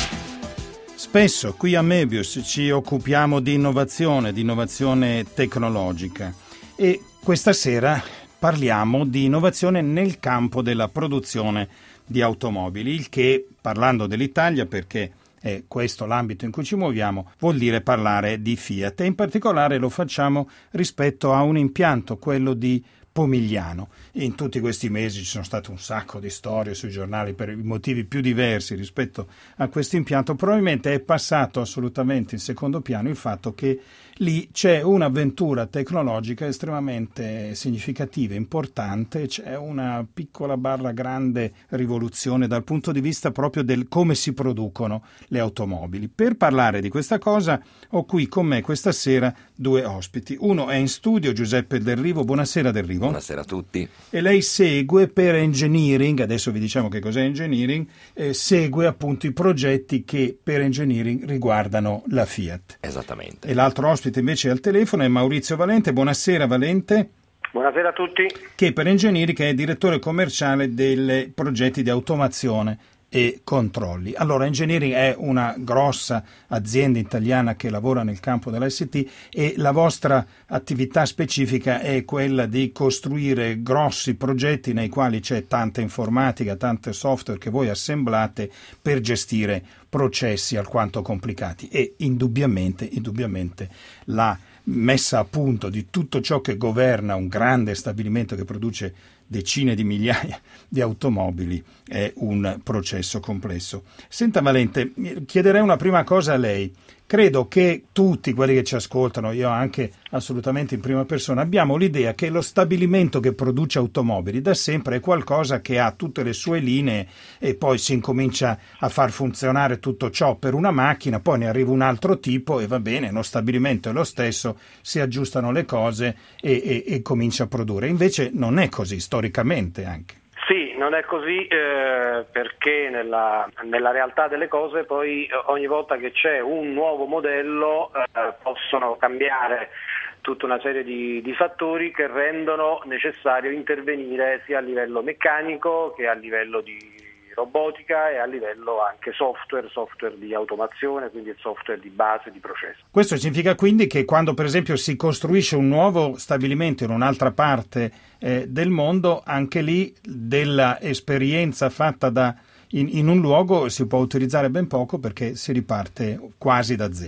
S2: Spesso qui a Mebius ci occupiamo di innovazione, di innovazione tecnologica, e questa sera parliamo di innovazione nel campo della produzione di automobili, il che, parlando dell'Italia, perché è questo l'ambito in cui ci muoviamo, vuol dire parlare di Fiat, e in particolare lo facciamo rispetto a un impianto, quello di Pomigliano. In tutti questi mesi ci sono state un sacco di storie sui giornali per i motivi più diversi rispetto a questo impianto. Probabilmente è passato assolutamente in secondo piano il fatto che lì c'è un'avventura tecnologica estremamente significativa, importante, c'è una piccola barra grande rivoluzione dal punto di vista proprio del come si producono le automobili. Per parlare di questa cosa ho qui con me questa sera due ospiti. Uno è in studio, Giuseppe Del Rivo. Buonasera Del Rivo.
S14: Buonasera a tutti.
S2: E lei segue per Engineering, adesso vi diciamo che cos'è Engineering, eh, segue appunto i progetti che per Engineering riguardano la Fiat.
S14: Esattamente.
S2: E l'altro ospite invece al telefono è Maurizio Valente. Buonasera Valente.
S15: Buonasera a tutti.
S2: Che per Engineering è direttore commerciale dei progetti di automazione e controlli. Allora, Engineering è una grossa azienda italiana che lavora nel campo dell'I T e la vostra attività specifica è quella di costruire grossi progetti nei quali c'è tanta informatica, tante software che voi assemblate per gestire processi alquanto complicati, e indubbiamente, indubbiamente la messa a punto di tutto ciò che governa un grande stabilimento che produce decine di migliaia di automobili è un processo complesso. Senta Valente, chiederei una prima cosa a lei. Credo che tutti quelli che ci ascoltano, io anche assolutamente in prima persona, abbiamo l'idea che lo stabilimento che produce automobili da sempre è qualcosa che ha tutte le sue linee e poi si incomincia a far funzionare tutto ciò per una macchina, poi ne arriva un altro tipo e va bene, lo stabilimento è lo stesso, si aggiustano le cose e, e, e comincia a produrre. Invece non è così, storicamente anche.
S15: Sì, non è così eh, perché nella, nella realtà delle cose poi ogni volta che c'è un nuovo modello eh, possono cambiare tutta una serie di, di fattori che rendono necessario intervenire sia a livello meccanico che a livello di robotica e a livello anche software, software di automazione, quindi il software di base di processo.
S2: Questo significa quindi che quando per esempio si costruisce un nuovo stabilimento in un'altra parte eh, del mondo, anche lì della esperienza fatta da in, in un luogo si può utilizzare ben poco perché si riparte quasi da zero.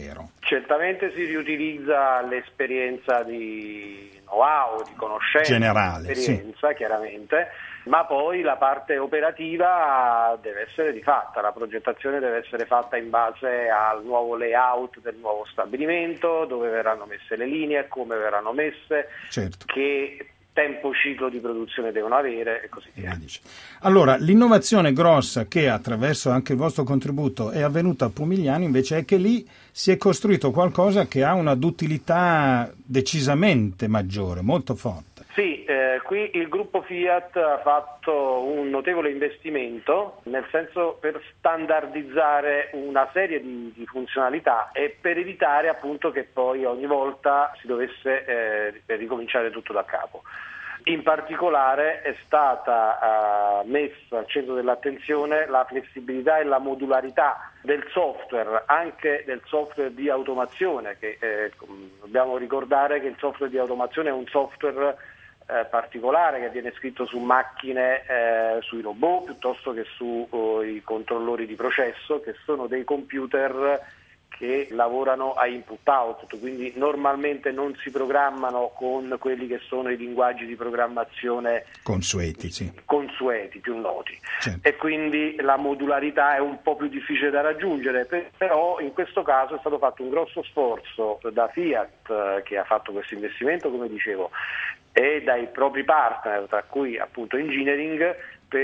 S15: Certamente si riutilizza l'esperienza di know-how, di conoscenza,
S2: generale,
S15: di esperienza, sì. Chiaramente, ma poi la parte operativa deve essere rifatta, la progettazione deve essere fatta in base al nuovo layout del nuovo stabilimento, dove verranno messe le linee, come verranno messe,
S2: certo.
S15: Che tempo ciclo di produzione devono avere e così via.
S2: Allora, l'innovazione grossa che attraverso anche il vostro contributo è avvenuta a Pomigliano invece è che lì si è costruito qualcosa che ha una d'utilità decisamente maggiore, molto forte.
S15: Sì, eh, qui il gruppo Fiat ha fatto un notevole investimento, nel senso per standardizzare una serie di, di funzionalità e per evitare appunto che poi ogni volta si dovesse eh, ricominciare tutto da capo. In particolare è stata uh, messa al centro dell'attenzione la flessibilità e la modularità del software, anche del software di automazione, che eh, dobbiamo ricordare che il software di automazione è un software eh, particolare che viene scritto su macchine, eh, sui robot, piuttosto che sui uh, controllori di processo, che sono dei computer che lavorano a input-output, quindi normalmente non si programmano con quelli che sono i linguaggi di programmazione
S2: consueti, sì.
S15: consueti più noti,
S2: certo.
S15: E quindi la modularità è un po' più difficile da raggiungere, però in questo caso è stato fatto un grosso sforzo da Fiat, che ha fatto questo investimento, come dicevo, e dai propri partner, tra cui appunto Engineering,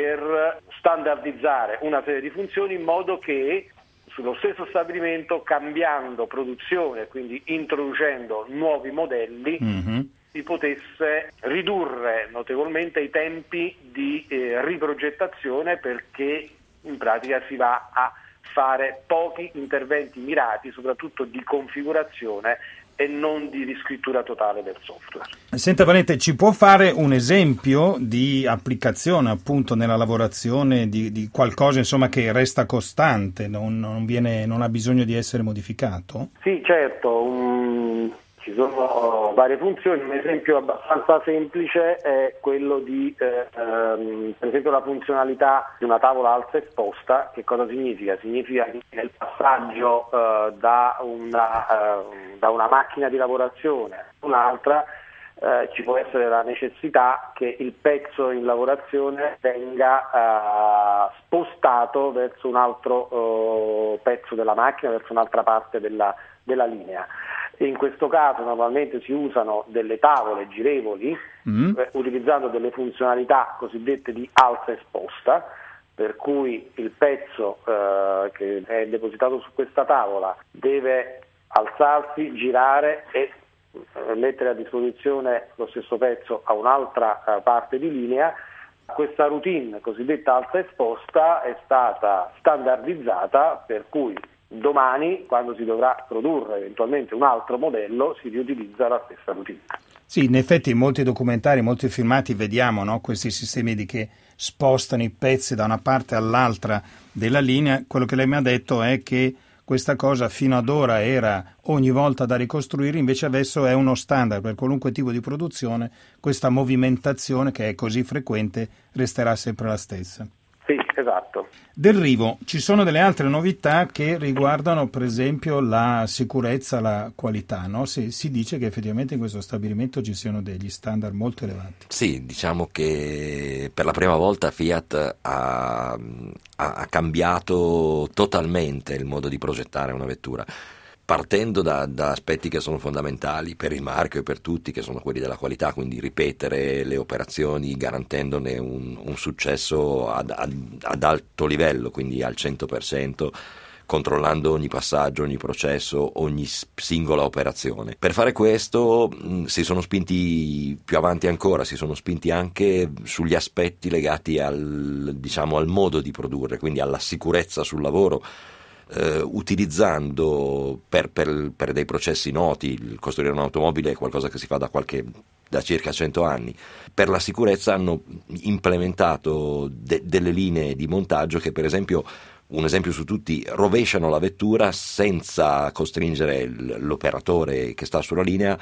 S15: per standardizzare una serie di funzioni in modo che sullo stesso stabilimento, cambiando produzione, quindi introducendo nuovi modelli, mm-hmm. si potesse ridurre notevolmente i tempi di eh, riprogettazione, perché in pratica si va a fare pochi interventi mirati, soprattutto di configurazione e non di riscrittura totale del software.
S2: Senta Valente, ci può fare un esempio di applicazione appunto nella lavorazione di, di qualcosa insomma che resta costante, non, non, viene, non ha bisogno di essere modificato?
S15: Sì, certo, um, ci sono varie funzioni. Un esempio abbastanza semplice è quello di eh, um, per esempio la funzionalità di una tavola alza esposta. Che cosa significa? Significa che nel passaggio uh, da, una, uh, da una macchina di lavorazione a un'altra uh, ci può essere la necessità che il pezzo in lavorazione venga uh, spostato verso un altro uh, pezzo della macchina, verso un'altra parte della, della linea. In questo caso normalmente si usano delle tavole girevoli, mm. eh, utilizzando delle funzionalità cosiddette di alza esposta, per cui il pezzo eh, che è depositato su questa tavola deve alzarsi, girare e eh, mettere a disposizione lo stesso pezzo a un'altra eh, parte di linea. Questa routine cosiddetta alza esposta è stata standardizzata, per cui domani, quando si dovrà produrre eventualmente un altro modello, si riutilizza la stessa routine.
S2: Sì, in effetti in molti documentari, in molti filmati vediamo, no, questi sistemi di che spostano i pezzi da una parte all'altra della linea. Quello che lei mi ha detto è che questa cosa fino ad ora era ogni volta da ricostruire, invece adesso è uno standard per qualunque tipo di produzione. Questa movimentazione, che è così frequente, resterà sempre la stessa.
S15: Sì, esatto.
S2: Del Rivo, ci sono delle altre novità che riguardano per esempio la sicurezza, la qualità, no? Si, si dice che effettivamente in questo stabilimento ci siano degli standard molto elevati.
S14: Sì, diciamo che per la prima volta Fiat ha, ha, ha cambiato totalmente il modo di progettare una vettura, partendo da, da aspetti che sono fondamentali per il marchio e per tutti, che sono quelli della qualità, quindi ripetere le operazioni garantendone un, un successo ad, ad, ad alto livello, quindi al cento per cento, controllando ogni passaggio, ogni processo, ogni singola operazione. Per fare questo mh, si sono spinti più avanti ancora, si sono spinti anche sugli aspetti legati al, diciamo, al modo di produrre, quindi alla sicurezza sul lavoro, Uh, utilizzando per, per, per dei processi noti. Il costruire un'automobile è qualcosa che si fa da, qualche, da circa cento anni. Per la sicurezza hanno implementato de, delle linee di montaggio che, per esempio, un esempio su tutti, rovesciano la vettura senza costringere l'operatore che sta sulla linea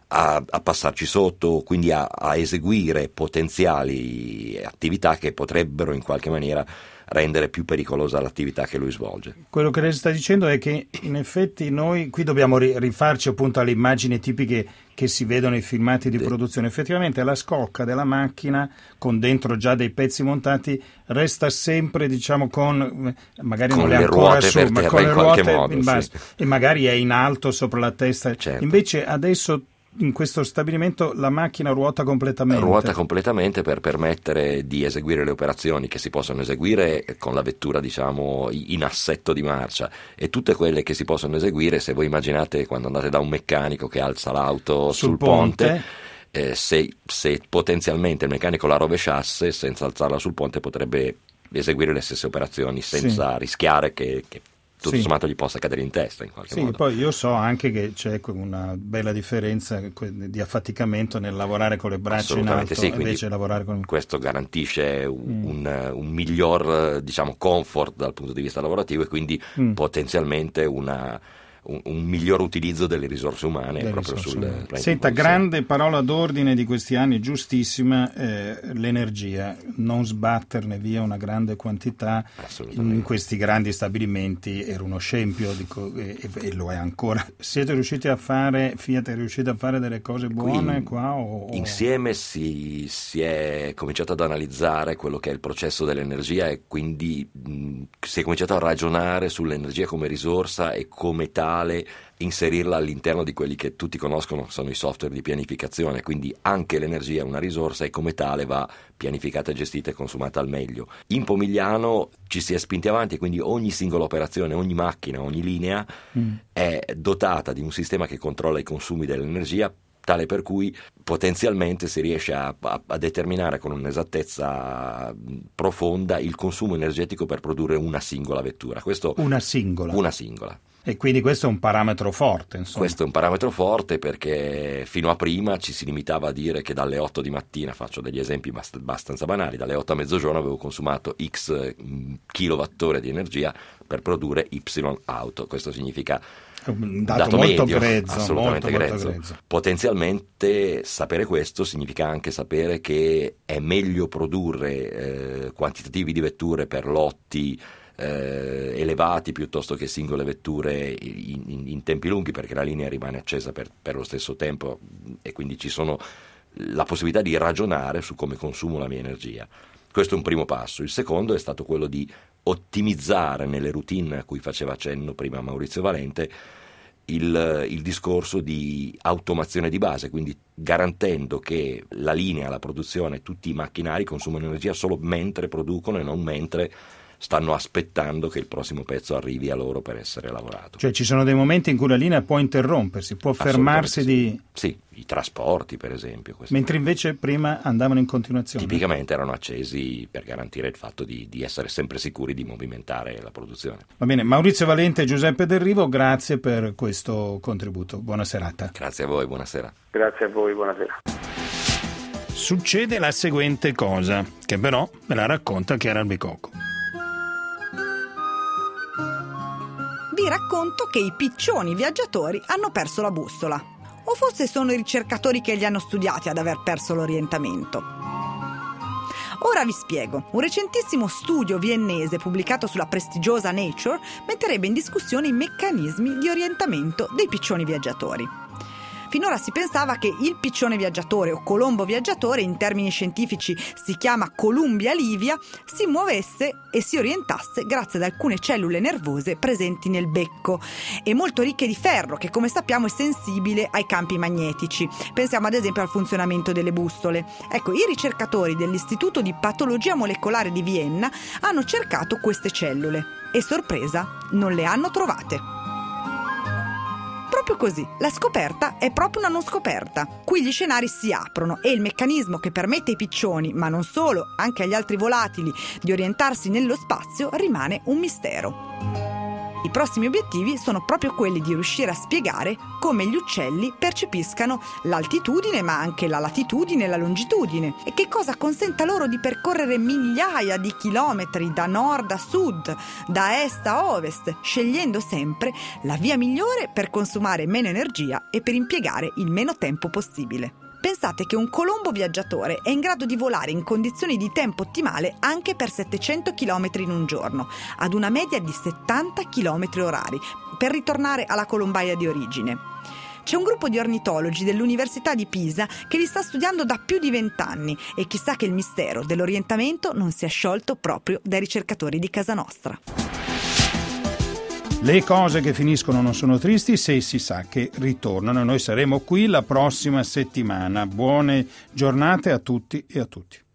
S14: a, a passarci sotto, quindi a, a eseguire potenziali attività che potrebbero in qualche maniera rendere più pericolosa l'attività che lui svolge.
S2: Quello che lei sta dicendo è che in effetti noi qui dobbiamo rifarci appunto alle immagini tipiche che si vedono nei filmati di produzione. Effettivamente la scocca della macchina con dentro già dei pezzi montati resta sempre, diciamo, con magari
S14: con
S2: non le
S14: le
S2: ancora
S14: ruote
S2: su,
S14: per
S2: ma
S14: terra
S2: con le
S14: in qualche
S2: ruote
S14: modo,
S2: in basso,
S14: sì.
S2: E magari è in alto sopra la testa.
S14: Certo.
S2: Invece adesso in questo stabilimento la macchina ruota completamente.
S14: Ruota completamente per permettere di eseguire le operazioni che si possono eseguire con la vettura, diciamo, in assetto di marcia, e tutte quelle che si possono eseguire, se voi immaginate quando andate da un meccanico che alza l'auto sul, sul ponte, ponte eh, se, se potenzialmente il meccanico la rovesciasse, senza alzarla sul ponte potrebbe eseguire le stesse operazioni senza sì. rischiare che, che tutto sì. sommato gli possa cadere in testa in qualche
S2: sì,
S14: modo.
S2: Poi io so anche che c'è una bella differenza di affaticamento nel lavorare con le braccia in alto,
S14: sì,
S2: invece lavorare con...
S14: questo garantisce un,
S2: mm.
S14: un, un miglior, diciamo, comfort dal punto di vista lavorativo, e quindi mm. potenzialmente una Un, un miglior utilizzo delle risorse umane delle proprio risorse sul umane.
S2: Senta, grande parola d'ordine di questi anni, giustissima, eh, l'energia, non sbatterne via una grande quantità in questi grandi stabilimenti era uno scempio dico, e, e lo è ancora. Siete riusciti a fare, Fiat è riuscita a fare delle cose buone
S14: Qui,
S2: qua? O...
S14: Insieme si, si è cominciato ad analizzare quello che è il processo dell'energia, e quindi mh, si è cominciato a ragionare sull'energia come risorsa e come tale inserirla all'interno di quelli che tutti conoscono, sono i software di pianificazione. Quindi anche l'energia è una risorsa e come tale va pianificata, gestita e consumata al meglio. In Pomigliano ci si è spinti avanti, e quindi ogni singola operazione, ogni macchina, ogni linea mm. è dotata di un sistema che controlla i consumi dell'energia, tale per cui potenzialmente si riesce a, a, a determinare con un'esattezza profonda il consumo energetico per produrre una singola vettura. Questo,
S2: una singola?
S14: Una singola.
S2: E quindi questo è un parametro forte, insomma.
S14: Questo è un parametro forte perché fino a prima ci si limitava a dire che dalle otto di mattina, faccio degli esempi abbastanza banali, dalle otto a mezzogiorno avevo consumato X kilowattora di energia per produrre Y auto. Questo significa
S2: un dato,
S14: dato
S2: molto
S14: medio,
S2: grezzo,
S14: assolutamente
S2: molto,
S14: grezzo.
S2: molto grezzo.
S14: Potenzialmente sapere questo significa anche sapere che è meglio produrre eh, quantitativi di vetture per lotti Eh, elevati piuttosto che singole vetture in, in, in tempi lunghi, perché la linea rimane accesa per, per lo stesso tempo, e quindi ci sono la possibilità di ragionare su come consumo la mia energia. Questo è un primo passo. Il secondo è stato quello di ottimizzare nelle routine a cui faceva cenno prima Maurizio Valente il, il discorso di automazione di base, quindi garantendo che la linea, la produzione, tutti i macchinari consumano energia solo mentre producono e non mentre stanno aspettando che il prossimo pezzo arrivi a loro per essere lavorato.
S2: Cioè ci sono dei momenti in cui la linea può interrompersi, può fermarsi
S14: sì.
S2: di...
S14: Sì, i trasporti per esempio.
S2: Mentre invece prima andavano in continuazione.
S14: Tipicamente erano accesi per garantire il fatto di, di essere sempre sicuri di movimentare la produzione.
S2: Va bene, Maurizio Valente e Giuseppe Del Rivo, grazie per questo contributo. Buona serata.
S14: Grazie a voi, buonasera.
S15: Grazie a voi, buonasera.
S2: Succede la seguente cosa, che però me la racconta Chiara Albicocco.
S3: Vi racconto che i piccioni viaggiatori hanno perso la bussola. O forse sono i ricercatori che li hanno studiati ad aver perso l'orientamento. Ora vi spiego. Un recentissimo studio viennese pubblicato sulla prestigiosa Nature metterebbe in discussione i meccanismi di orientamento dei piccioni viaggiatori. Finora si pensava che il piccione viaggiatore o colombo viaggiatore, in termini scientifici si chiama Columbia livia, si muovesse e si orientasse grazie ad alcune cellule nervose presenti nel becco e molto ricche di ferro, che come sappiamo è sensibile ai campi magnetici. Pensiamo ad esempio al funzionamento delle bussole. Ecco, i ricercatori dell'Istituto di Patologia Molecolare di Vienna hanno cercato queste cellule e, sorpresa, non le hanno trovate. Proprio così, la scoperta è proprio una non scoperta. Qui gli scenari si aprono e il meccanismo che permette ai piccioni, ma non solo, anche agli altri volatili, di orientarsi nello spazio rimane un mistero. I prossimi obiettivi sono proprio quelli di riuscire a spiegare come gli uccelli percepiscano l'altitudine, ma anche la latitudine e la longitudine, e che cosa consenta loro di percorrere migliaia di chilometri da nord a sud, da est a ovest, scegliendo sempre la via migliore per consumare meno energia e per impiegare il meno tempo possibile. Pensate che un colombo viaggiatore è in grado di volare in condizioni di tempo ottimale anche per settecento chilometri in un giorno, ad una media di settanta chilometri orari, per ritornare alla colombaia di origine. C'è un gruppo di ornitologi dell'Università di Pisa che li sta studiando da più di vent'anni e chissà che il mistero dell'orientamento non sia sciolto proprio dai ricercatori di casa nostra.
S2: Le cose che finiscono non sono tristi se si sa che ritornano. Noi saremo qui la prossima settimana. Buone giornate a tutti e a tutti.